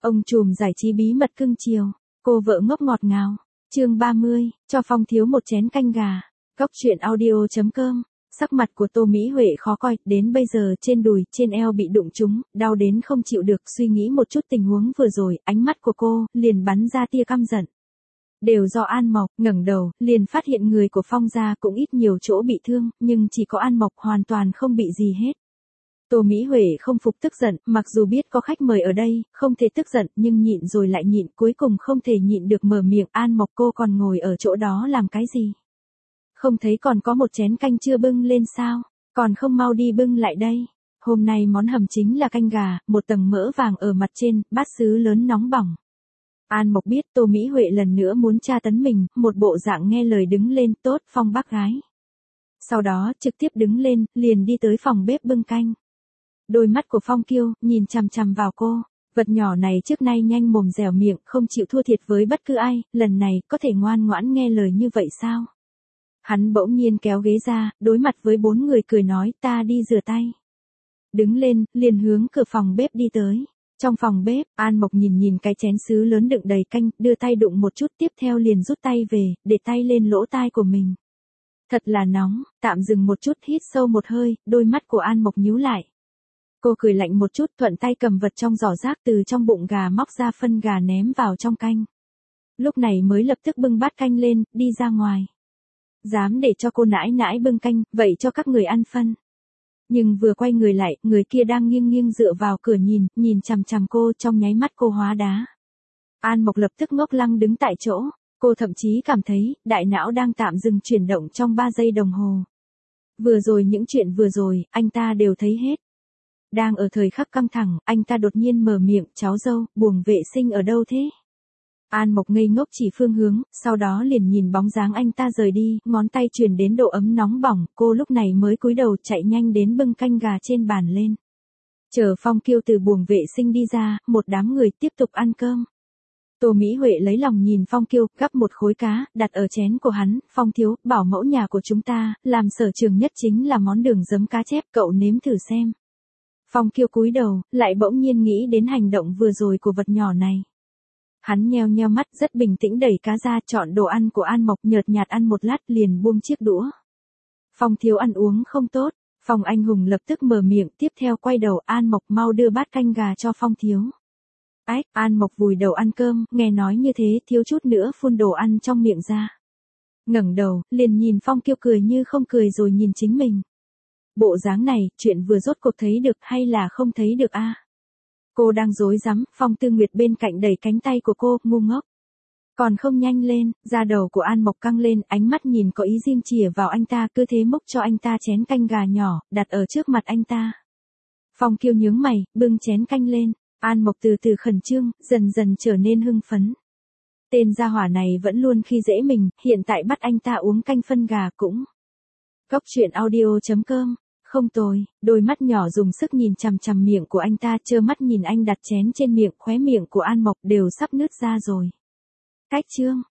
Ông trùm giải trí bí mật cưng chiều, cô vợ ngốc ngọt ngào. Chương 30, cho Phong thiếu một chén canh gà. Góc truyện audio.com. Sắc mặt của Tô Mỹ Huệ khó coi, đến bây giờ trên đùi, trên eo bị đụng trúng, đau đến không chịu được, suy nghĩ một chút tình huống vừa rồi, ánh mắt của cô liền bắn ra tia căm giận. Đều do An Mộc, ngẩng đầu, liền phát hiện người của Phong gia cũng ít nhiều chỗ bị thương, nhưng chỉ có An Mộc hoàn toàn không bị gì hết. Tô Mỹ Huệ không phục tức giận, mặc dù biết có khách mời ở đây, không thể tức giận, nhưng nhịn rồi lại nhịn, cuối cùng không thể nhịn được mở miệng. An Mộc, cô còn ngồi ở chỗ đó làm cái gì? Không thấy còn có một chén canh chưa bưng lên sao? Còn không mau đi bưng lại đây. Hôm nay món hầm chính là canh gà, một tầng mỡ vàng ở mặt trên, bát sứ lớn nóng bỏng. An Mộc biết Tô Mỹ Huệ lần nữa muốn tra tấn mình, một bộ dạng nghe lời đứng lên, tốt, Phong bác gái. Sau đó, trực tiếp đứng lên, liền đi tới phòng bếp bưng canh. Đôi mắt của Phong Kiêu, nhìn chằm chằm vào cô, vật nhỏ này trước nay nhanh mồm dẻo miệng, không chịu thua thiệt với bất cứ ai, lần này, có thể ngoan ngoãn nghe lời như vậy sao? Hắn bỗng nhiên kéo ghế ra, đối mặt với 4 người cười nói, ta đi rửa tay. Đứng lên, liền hướng cửa phòng bếp đi tới. Trong phòng bếp, An Mộc nhìn cái chén sứ lớn đựng đầy canh, đưa tay đụng một chút, tiếp theo liền rút tay về, để tay lên lỗ tai của mình. Thật là nóng, tạm dừng một chút, hít sâu một hơi, đôi mắt của An Mộc nhíu lại. Cô cười lạnh một chút, thuận tay cầm vật trong giỏ rác từ trong bụng gà móc ra phân gà ném vào trong canh. Lúc này mới lập tức bưng bát canh lên, đi ra ngoài. Dám để cho cô nãi nãi bưng canh, vậy cho các người ăn phân. Nhưng vừa quay người lại, người kia đang nghiêng nghiêng dựa vào cửa nhìn chằm chằm cô, trong nháy mắt cô hóa đá. An Mộc lập tức ngốc lăng đứng tại chỗ, cô thậm chí cảm thấy, đại não đang tạm dừng chuyển động trong 3 giây đồng hồ. Vừa rồi những chuyện vừa rồi, anh ta đều thấy hết. Đang ở thời khắc căng thẳng, anh ta đột nhiên mở miệng, cháu dâu, buồng vệ sinh ở đâu thế? An Mộc ngây ngốc chỉ phương hướng, sau đó liền nhìn bóng dáng anh ta rời đi, ngón tay truyền đến độ ấm nóng bỏng, cô lúc này mới cúi đầu chạy nhanh đến bưng canh gà trên bàn lên. Chờ Phong Kiêu từ buồng vệ sinh đi ra, một đám người tiếp tục ăn cơm. Tô Mỹ Huệ lấy lòng nhìn Phong Kiêu, gắp một khối cá, đặt ở chén của hắn, Phong thiếu, bảo mẫu nhà của chúng ta, làm sở trường nhất chính là món đường giấm cá chép, cậu nếm thử xem. Phong Kiêu cúi đầu, lại bỗng nhiên nghĩ đến hành động vừa rồi của vật nhỏ này. Hắn nheo nheo mắt, rất bình tĩnh đẩy cá ra, chọn đồ ăn của An Mộc, nhợt nhạt ăn một lát liền buông chiếc đũa. Phong thiếu ăn uống không tốt, Phong anh hùng lập tức mở miệng, tiếp theo quay đầu, An Mộc mau đưa bát canh gà cho Phong thiếu. Ách, An Mộc vùi đầu ăn cơm, nghe nói như thế, thiếu chút nữa phun đồ ăn trong miệng ra. Ngẩng đầu, liền nhìn Phong Kiêu cười như không cười rồi nhìn chính mình. Bộ dáng này, chuyện vừa rốt cuộc thấy được hay là không thấy được a? Cô đang rối rắm, Phong Tư Nguyệt bên cạnh đẩy cánh tay của cô, ngu ngốc. Còn không nhanh lên, da đầu của An Mộc căng lên, ánh mắt nhìn có ý riêng chìa vào anh ta, cứ thế múc cho anh ta chén canh gà nhỏ, đặt ở trước mặt anh ta. Phong Kiêu nhướng mày, bưng chén canh lên, An Mộc từ từ khẩn trương, dần dần trở nên hưng phấn. Tên gia hỏa này vẫn luôn khi dễ mình, hiện tại bắt anh ta uống canh phân gà cũng. Góc truyện audio.com. Không tồi, đôi mắt nhỏ dùng sức nhìn chằm chằm miệng của anh ta, trơ mắt nhìn anh đặt chén trên miệng, khóe miệng của An Mộc đều sắp nứt ra rồi. Cách chương.